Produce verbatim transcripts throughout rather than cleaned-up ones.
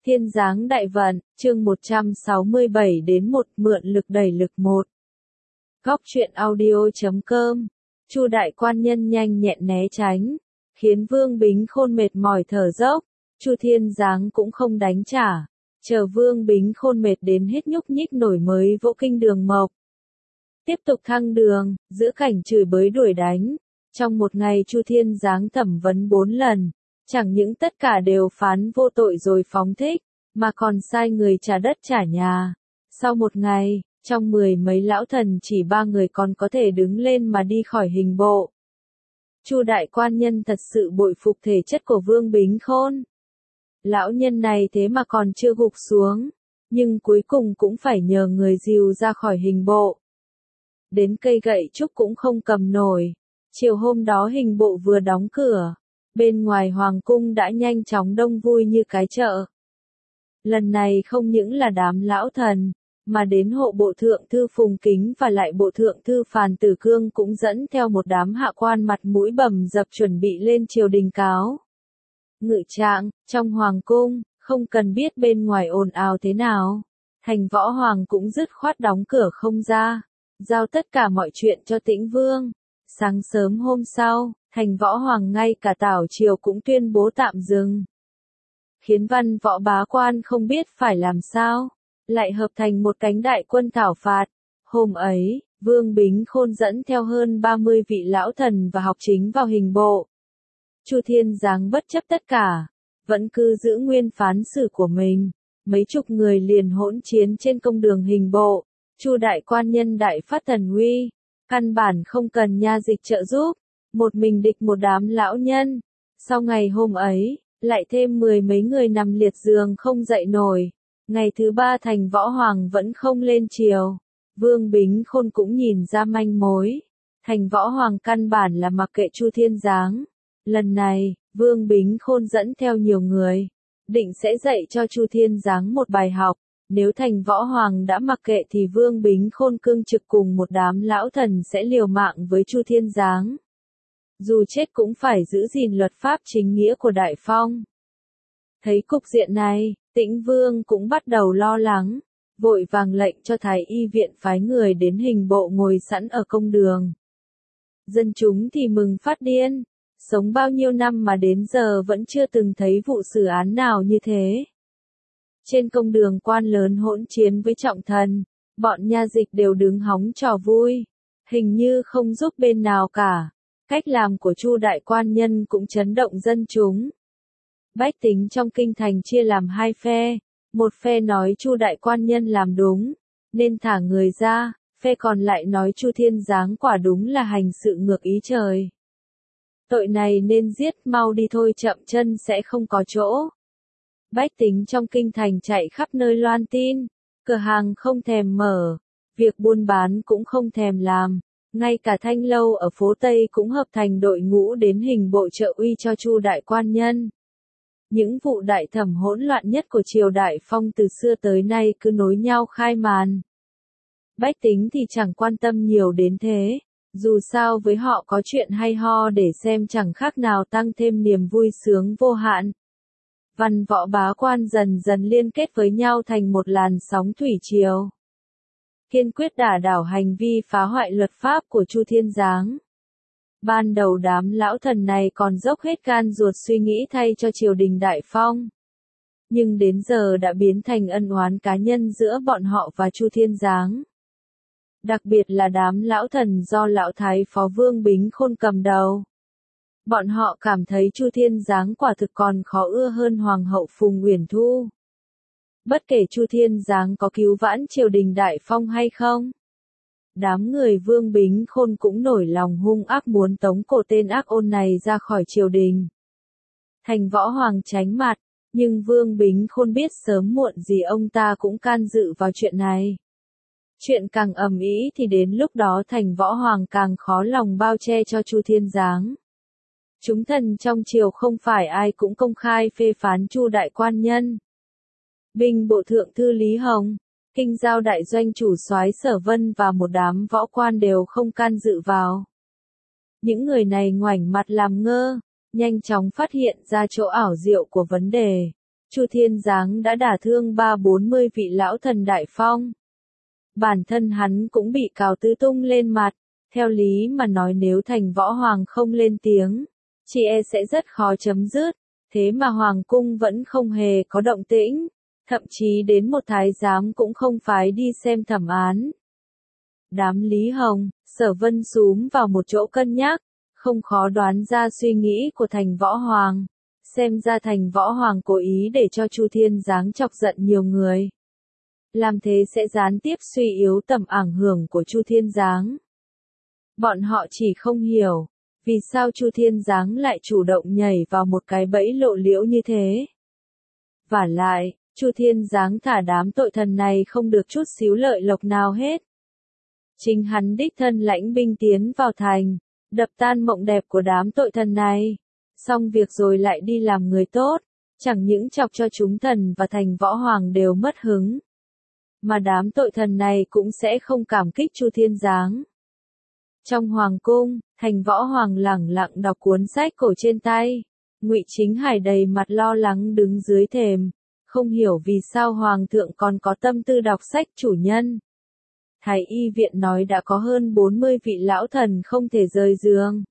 Thiên giáng đại vận, chương một trăm sáu mươi bảy đến một mượn lực đẩy lực một. Góc truyện audio chấm com. Chu đại quan nhân nhanh nhẹn né tránh, khiến Vương Bính Khôn mệt mỏi thở dốc. Chu Thiên Giáng cũng không đánh trả, chờ Vương Bính Khôn mệt đến hết nhúc nhích nổi mới vỗ kinh đường mộc. Tiếp tục thăng đường, giữa cảnh chửi bới đuổi đánh. Trong một ngày Chu Thiên Giáng thẩm vấn bốn lần, chẳng những tất cả đều phán vô tội rồi phóng thích, mà còn sai người trả đất trả nhà. Sau một ngày, trong mười mấy lão thần chỉ ba người còn có thể đứng lên mà đi khỏi hình bộ. Chu đại quan nhân thật sự bội phục thể chất của Vương Bính Khôn. Lão nhân này thế mà còn chưa gục xuống, nhưng cuối cùng cũng phải nhờ người dìu ra khỏi hình bộ. Đến cây gậy trúc cũng không cầm nổi. Chiều hôm đó hình bộ vừa đóng cửa, bên ngoài hoàng cung đã nhanh chóng đông vui như cái chợ. Lần này không những là đám lão thần, mà đến hộ bộ thượng thư Phùng Kính và lại bộ thượng thư Phàn Tử Cương cũng dẫn theo một đám hạ quan mặt mũi bầm dập chuẩn bị lên triều đình cáo. Ngự trạng, trong hoàng cung, không cần biết bên ngoài ồn ào thế nào, Thành Võ Hoàng cũng dứt khoát đóng cửa không ra, giao tất cả mọi chuyện cho Tĩnh Vương. Sáng sớm hôm sau, Thành Võ Hoàng ngay cả tảo triều cũng tuyên bố tạm dừng. Khiến văn võ bá quan không biết phải làm sao, lại hợp thành một cánh đại quân thảo phạt. Hôm ấy, Vương Bính Khôn dẫn theo hơn ba mươi vị lão thần và học chính vào hình bộ. Chu Thiên Giáng bất chấp tất cả, vẫn cứ giữ nguyên phán xử của mình. Mấy chục người liền hỗn chiến trên công đường hình bộ. Chu đại quan nhân đại phát thần uy, căn bản không cần nha dịch trợ giúp, một mình địch một đám lão nhân. Sau ngày hôm ấy, lại thêm mười mấy người nằm liệt giường không dậy nổi. Ngày thứ ba Thành Võ Hoàng vẫn không lên triều. Vương Bính Khôn cũng nhìn ra manh mối. Thành Võ Hoàng căn bản là mặc kệ Chu Thiên Giáng. Lần này, Vương Bính Khôn dẫn theo nhiều người, định sẽ dạy cho Chu Thiên Giáng một bài học. Nếu Thành Võ Hoàng đã mặc kệ thì Vương Bính Khôn cương trực cùng một đám lão thần sẽ liều mạng với Chu Thiên Giáng. Dù chết cũng phải giữ gìn luật pháp chính nghĩa của Đại Phong. Thấy cục diện này, Tĩnh Vương cũng bắt đầu lo lắng, vội vàng lệnh cho Thái Y viện phái người đến hình bộ ngồi sẵn ở công đường. Dân chúng thì mừng phát điên, sống bao nhiêu năm mà đến giờ vẫn chưa từng thấy vụ xử án nào như thế. Trên công đường quan lớn hỗn chiến với trọng thần, bọn nha dịch đều đứng hóng trò vui, hình như không giúp bên nào cả. Cách làm của Chu đại quan nhân cũng chấn động dân chúng. Bách tính trong kinh thành chia làm hai phe, một phe nói Chu đại quan nhân làm đúng, nên thả người ra, phe còn lại nói Chu Thiên Giáng quả đúng là hành sự ngược ý trời. Tội này nên giết mau đi thôi, chậm chân sẽ không có chỗ. Bách tính trong kinh thành chạy khắp nơi loan tin, cửa hàng không thèm mở, việc buôn bán cũng không thèm làm, ngay cả thanh lâu ở phố Tây cũng hợp thành đội ngũ đến hình bộ trợ uy cho Chu đại quan nhân. Những vụ đại thẩm hỗn loạn nhất của triều Đại Phong từ xưa tới nay cứ nối nhau khai màn. Bách tính thì chẳng quan tâm nhiều đến thế, dù sao với họ có chuyện hay ho để xem chẳng khác nào tăng thêm niềm vui sướng vô hạn. Văn võ bá quan dần dần liên kết với nhau thành một làn sóng thủy triều, kiên quyết đả đảo hành vi phá hoại luật pháp của Chu Thiên Giáng. Ban đầu đám lão thần này còn dốc hết gan ruột suy nghĩ thay cho triều đình Đại Phong, nhưng đến giờ đã biến thành ân oán cá nhân giữa bọn họ và Chu Thiên Giáng. Đặc biệt là đám lão thần do lão thái phó Vương Bính Khôn cầm đầu. Bọn họ cảm thấy Chu Thiên Giáng quả thực còn khó ưa hơn Hoàng hậu Phùng Uyển Thu. Bất kể Chu Thiên Giáng có cứu vãn triều đình Đại Phong hay không, đám người Vương Bính Khôn cũng nổi lòng hung ác muốn tống cổ tên ác ôn này ra khỏi triều đình. Thành Võ Hoàng tránh mặt, nhưng Vương Bính Khôn biết sớm muộn gì ông ta cũng can dự vào chuyện này. Chuyện càng ầm ĩ thì đến lúc đó Thành Võ Hoàng càng khó lòng bao che cho Chu Thiên Giáng. Chúng thần trong triều không phải ai cũng công khai phê phán Chu đại quan nhân. Binh bộ thượng thư Lý Hồng, kinh giao đại doanh chủ soái Sở Vân và một đám võ quan đều không can dự vào. Những người này ngoảnh mặt làm ngơ, nhanh chóng phát hiện ra chỗ ảo diệu của vấn đề. Chu Thiên Giáng đã đả thương ba bốn mươi vị lão thần đại phong. Bản thân hắn cũng bị cào tứ tung lên mặt, theo lý mà nói nếu thành võ hoàng không lên tiếng, chỉ e sẽ rất khó chấm dứt, thế mà hoàng cung vẫn không hề có động tĩnh, thậm chí đến một thái giám cũng không phái đi xem thẩm án. Đám Lý Hồng, Sở Vân xúm vào một chỗ cân nhắc, không khó đoán ra suy nghĩ của thành võ hoàng. Xem ra thành võ hoàng cố ý để cho Chu Thiên Giáng chọc giận nhiều người. Làm thế sẽ gián tiếp suy yếu tầm ảnh hưởng của Chu Thiên Giáng. Bọn họ chỉ không hiểu, vì sao Chu Thiên Giáng lại chủ động nhảy vào một cái bẫy lộ liễu như thế. Vả lại, Chu Thiên Giáng thả đám tội thần này không được chút xíu lợi lộc nào hết. Chính hắn đích thân lãnh binh tiến vào thành, đập tan mộng đẹp của đám tội thần này. Xong việc rồi lại đi làm người tốt, chẳng những chọc cho chúng thần và thành võ hoàng đều mất hứng. Mà đám tội thần này cũng sẽ không cảm kích Chu Thiên Giáng. Trong hoàng cung, thành võ hoàng lẳng lặng đọc cuốn sách cổ trên tay. Ngụy Chính Hải đầy mặt lo lắng đứng dưới thềm, không hiểu vì sao hoàng thượng còn có tâm tư đọc sách chủ nhân. Thái y viện nói đã có hơn bốn mươi vị lão thần không thể rời giường.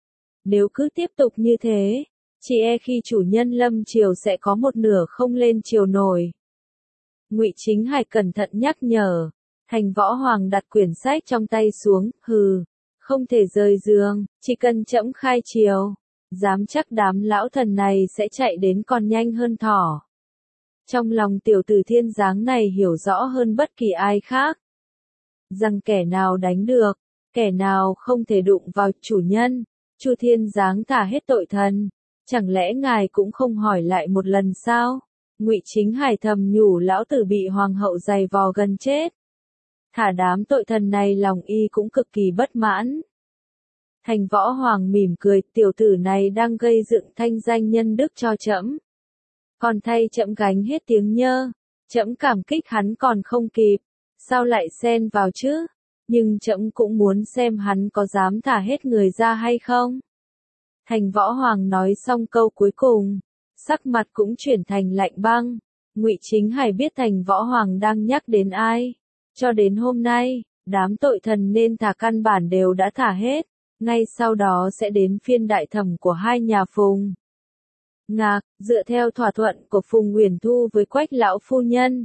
Nếu cứ tiếp tục như thế, chỉ e khi chủ nhân lâm triều sẽ có một nửa không lên triều nổi. Ngụy Chính Hải cẩn thận nhắc nhở, thành võ hoàng đặt quyển sách trong tay xuống, hừ, không thể rời giường, chỉ cần trẫm khai triều, dám chắc đám lão thần này sẽ chạy đến còn nhanh hơn thỏ. Trong lòng tiểu tử Thiên Giáng này hiểu rõ hơn bất kỳ ai khác, rằng kẻ nào đánh được, kẻ nào không thể đụng vào chủ nhân. Chu Thiên Giáng thả hết tội thần, chẳng lẽ ngài cũng không hỏi lại một lần sao? Ngụy Chính Hải thầm nhủ lão tử bị hoàng hậu giày vò gần chết. Thả đám tội thần này lòng y cũng cực kỳ bất mãn. Thành võ hoàng mỉm cười, tiểu tử này đang gây dựng thanh danh nhân đức cho trẫm. Còn thay trẫm gánh hết tiếng nhơ, trẫm cảm kích hắn còn không kịp, sao lại xen vào chứ? Nhưng trẫm cũng muốn xem hắn có dám thả hết người ra hay không. Thành võ hoàng nói xong câu cuối cùng, sắc mặt cũng chuyển thành lạnh băng. Ngụy Chính Hải biết thành võ hoàng đang nhắc đến ai. Cho đến hôm nay, đám tội thần nên thả căn bản đều đã thả hết, ngay sau đó sẽ đến phiên đại thẩm của hai nhà Phùng. Ngạc, dựa theo thỏa thuận của Phùng Uyển Thu với Quách lão phu nhân,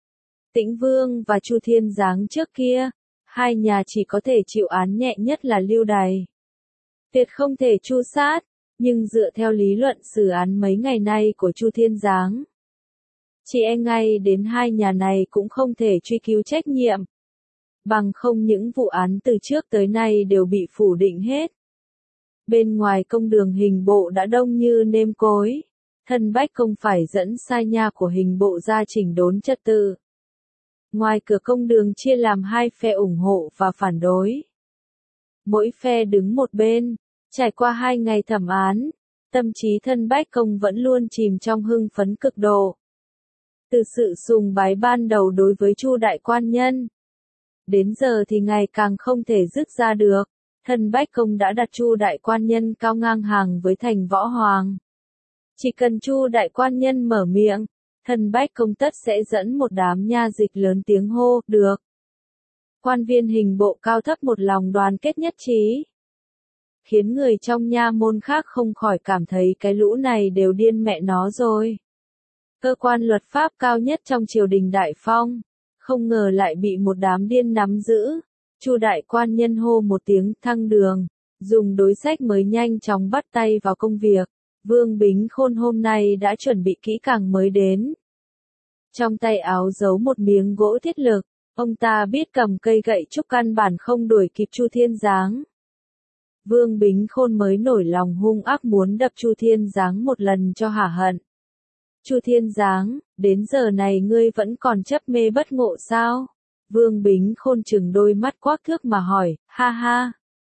Tĩnh Vương và Chu Thiên Giáng trước kia, hai nhà chỉ có thể chịu án nhẹ nhất là lưu đày. Tuyệt không thể tru sát, nhưng dựa theo lý luận xử án mấy ngày nay của Chu Thiên Giáng, chỉ e ngay đến hai nhà này cũng không thể truy cứu trách nhiệm. Bằng không những vụ án từ trước tới nay đều bị phủ định hết. Bên ngoài công đường hình bộ đã đông như nêm cối, thân Bách Công phải dẫn sai nha của hình bộ ra chỉnh đốn trật tự. Ngoài cửa công đường chia làm hai phe ủng hộ và phản đối. Mỗi phe đứng một bên, trải qua hai ngày thẩm án, tâm trí thân Bách Công vẫn luôn chìm trong hưng phấn cực độ. Từ sự sùng bái ban đầu đối với Chu đại quan nhân, đến giờ thì ngày càng không thể dứt ra được, thân Bách Công đã đặt Chu đại quan nhân cao ngang hàng với thành võ hoàng. Chỉ cần Chu đại quan nhân mở miệng, thân Bách Công tất sẽ dẫn một đám nha dịch lớn tiếng hô, được. Quan viên hình bộ cao thấp một lòng đoàn kết nhất trí, khiến người trong nha môn khác không khỏi cảm thấy cái lũ này đều điên mẹ nó rồi. Cơ quan luật pháp cao nhất trong triều đình Đại Phong, không ngờ lại bị một đám điên nắm giữ. Chu đại quan nhân hô một tiếng thăng đường, dùng đối sách mới nhanh chóng bắt tay vào công việc. Vương Bính Khôn hôm nay đã chuẩn bị kỹ càng mới đến. Trong tay áo giấu một miếng gỗ thiết lực, ông ta biết cầm cây gậy trúc căn bản không đuổi kịp Chu Thiên Giáng. Vương Bính Khôn mới nổi lòng hung ác muốn đập Chu Thiên Giáng một lần cho hả hận. Chu Thiên Giáng, đến giờ này ngươi vẫn còn chấp mê bất ngộ sao? Vương Bính Khôn trừng đôi mắt quắc thước mà hỏi, ha ha.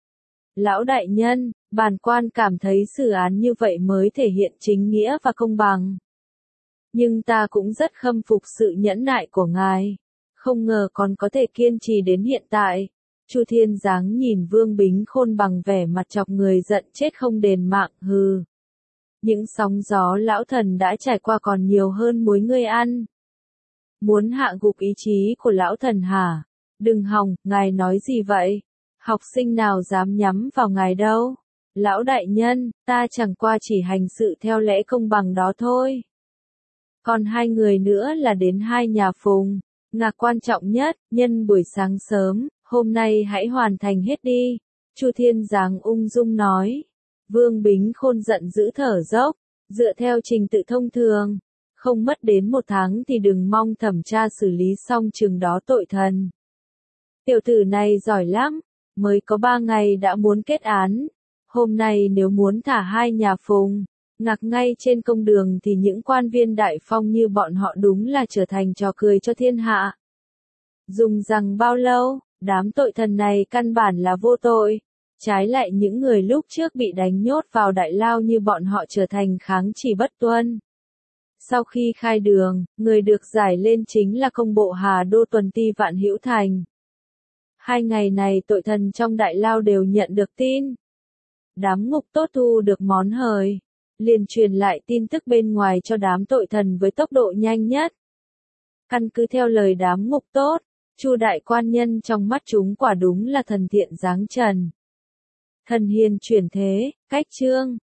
Lão đại nhân, bản quan cảm thấy xử án như vậy mới thể hiện chính nghĩa và công bằng. Nhưng ta cũng rất khâm phục sự nhẫn nại của ngài. Không ngờ còn có thể kiên trì đến hiện tại. Chu Thiên Giáng nhìn Vương Bính Khôn bằng vẻ mặt chọc người giận chết không đền mạng, hừ. Những sóng gió lão thần đã trải qua còn nhiều hơn muối ngươi ăn. Muốn hạ gục ý chí của lão thần hả? Đừng hòng, ngài nói gì vậy? Học sinh nào dám nhắm vào ngài đâu? Lão đại nhân, ta chẳng qua chỉ hành sự theo lẽ công bằng đó thôi. Còn hai người nữa là đến hai nhà Phùng. Ngạc quan trọng nhất, nhân buổi sáng sớm, hôm nay hãy hoàn thành hết đi. Chu Thiên Giáng ung dung nói. Vương Bính Khôn giận dữ thở dốc, dựa theo trình tự thông thường. Không mất đến một tháng thì đừng mong thẩm tra xử lý xong chừng đó tội thần. Tiểu tử này giỏi lắm, mới có ba ngày đã muốn kết án. Hôm nay nếu muốn thả hai nhà Phùng, Ngạc ngay trên công đường thì những quan viên đại phong như bọn họ đúng là trở thành trò cười cho thiên hạ. Dùng rằng bao lâu, đám tội thần này căn bản là vô tội. Trái lại những người lúc trước bị đánh nhốt vào đại lao như bọn họ trở thành kháng chỉ bất tuân. Sau khi khai đường, người được giải lên chính là công bộ Hà Đô Tuần Ti Vạn Hữu Thành. Hai ngày này tội thần trong đại lao đều nhận được tin. Đám ngục tốt thu được món hời, liền truyền lại tin tức bên ngoài cho đám tội thần với tốc độ nhanh nhất. Căn cứ theo lời đám ngục tốt, Chu đại quan nhân trong mắt chúng quả đúng là thần thiện giáng trần. Thần hiền chuyển thế, cách chương.